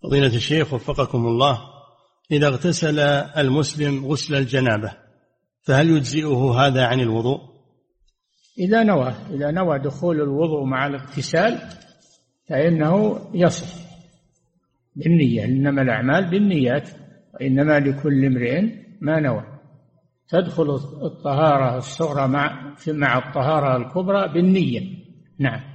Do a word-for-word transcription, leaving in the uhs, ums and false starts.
فضيلة الشيخ وفقكم الله، إذا اغتسل المسلم غسل الجنابة فهل يجزئه هذا عن الوضوء؟ إذا نوى إذا نوى دخول الوضوء مع الاغتسال فإنه يصح بالنية، إنما الأعمال بالنيات وإنما لكل امرئ ما نوى. تدخل الطهارة الصغرى مع مع الطهارة الكبرى بالنية. نعم.